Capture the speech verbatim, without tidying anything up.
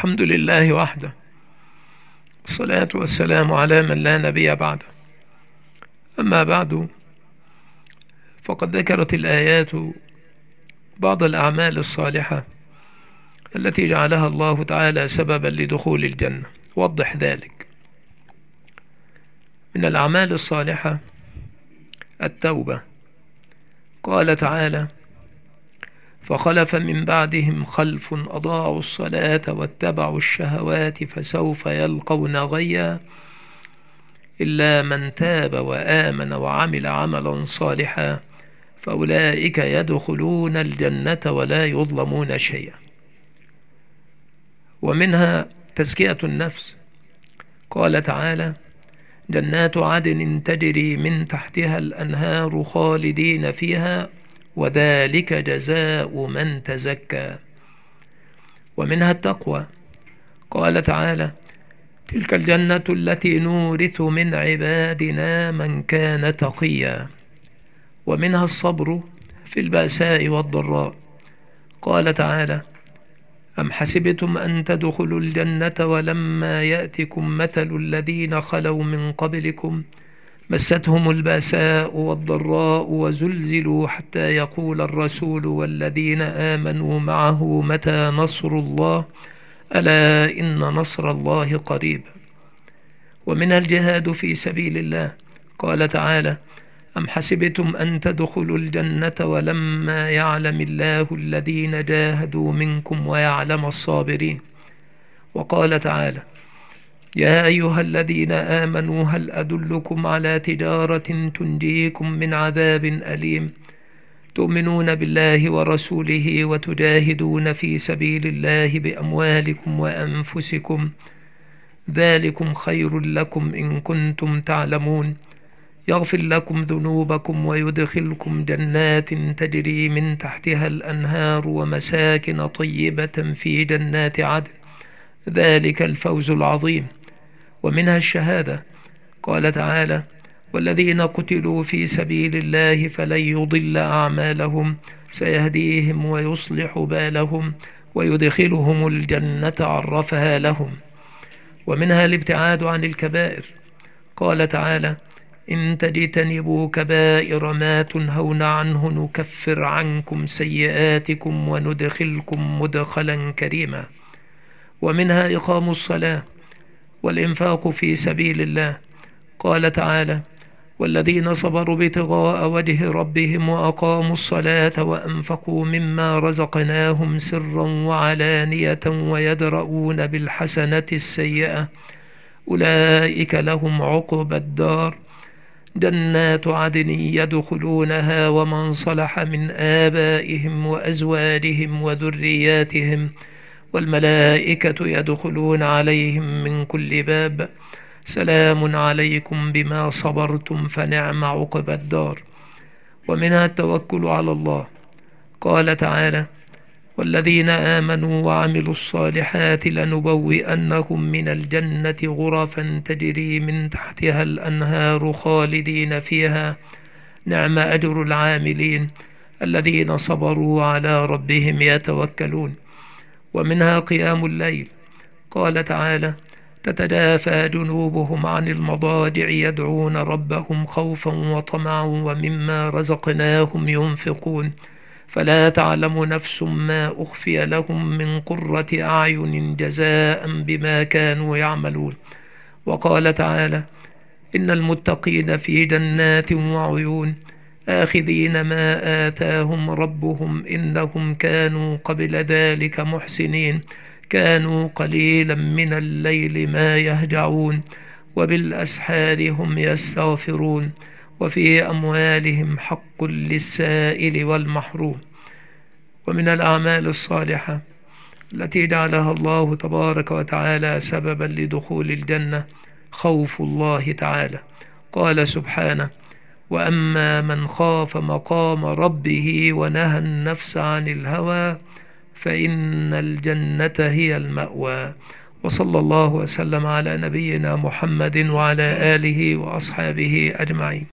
الحمد لله وحده، والصلاة والسلام على من لا نبي بعده. أما بعد، فقد ذكرت الآيات بعض الأعمال الصالحة التي جعلها الله تعالى سببا لدخول الجنة. وضح ذلك. من الأعمال الصالحة التوبة. قال تعالى: فخلف من بعدهم خلف أضاعوا الصلاة واتبعوا الشهوات فسوف يلقون غيا إلا من تاب وآمن وعمل عملا صالحا فأولئك يدخلون الجنة ولا يظلمون شيئا. ومنها تزكية النفس. قال تعالى: جنات عدن تجري من تحتها الأنهار خالدين فيها وذلك جزاء من تزكى. ومنها التقوى. قال تعالى: تلك الجنة التي نورث من عبادنا من كان تقيا. ومنها الصبر في البأساء والضراء. قال تعالى: أم حسبتم أن تدخلوا الجنة ولما يأتكم مثل الذين خلوا من قبلكم مستهم البأساء والضراء وزلزلوا حتى يقول الرسول والذين آمنوا معه متى نصر الله ألا إن نصر الله قريب. ومن الجهاد في سبيل الله. قال تعالى: أم حسبتم أن تدخلوا الجنة ولما يعلم الله الذين جاهدوا منكم ويعلم الصابرين. وقال تعالى: يا أيها الذين آمنوا هل أدلكم على تجارة تنجيكم من عذاب أليم تؤمنون بالله ورسوله وتجاهدون في سبيل الله بأموالكم وأنفسكم ذلكم خير لكم إن كنتم تعلمون يغفر لكم ذنوبكم ويدخلكم جنات تجري من تحتها الأنهار ومساكن طيبة في جنات عدن ذلك الفوز العظيم. ومنها الشهادة. قال تعالى: والذين قتلوا في سبيل الله فلن يضل أعمالهم سيهديهم ويصلح بالهم ويدخلهم الجنة عرفها لهم. ومنها الابتعاد عن الكبائر. قال تعالى: إن تجتنبوا كبائر ما تنهون عنه نكفر عنكم سيئاتكم وندخلكم مدخلا كريما. ومنها إقام الصلاة والإنفاق في سبيل الله. قال تعالى: والذين صبروا ابتغاء وجه ربهم وأقاموا الصلاة وأنفقوا مما رزقناهم سرا وعلانية ويدرؤون بالحسنة السيئة أولئك لهم عقبى الدار جنات عدن يدخلونها ومن صلح من آبائهم وأزواجهم وذرياتهم والملائكة يدخلون عليهم من كل باب سلام عليكم بما صبرتم فنعم عقبى الدار. ومنها التوكل على الله. قال تعالى: والذين آمنوا وعملوا الصالحات لنبوئنهم من الجنة غرفا تجري من تحتها الأنهار خالدين فيها نعم أجر العاملين الذين صبروا على ربهم يتوكلون. ومنها قيام الليل. قال تعالى: تتجافى جنوبهم عن المضاجع يدعون ربهم خوفا وطمعا ومما رزقناهم ينفقون فلا تعلم نفس ما أخفي لهم من قرة أعين جزاء بما كانوا يعملون. وقال تعالى: إن المتقين في جنات وعيون آخذين ما آتاهم ربهم إنهم كانوا قبل ذلك محسنين كانوا قليلا من الليل ما يهجعون وبالأسحار هم يستغفرون وفي أموالهم حق للسائل والمحروم. ومن الأعمال الصالحة التي جعلها الله تبارك وتعالى سببا لدخول الجنة خوف الله تعالى. قال سبحانه: وأما من خاف مقام ربه ونهى النفس عن الهوى فإن الجنة هي المأوى. وصلى الله وسلم على نبينا محمد وعلى آله وأصحابه أجمعين.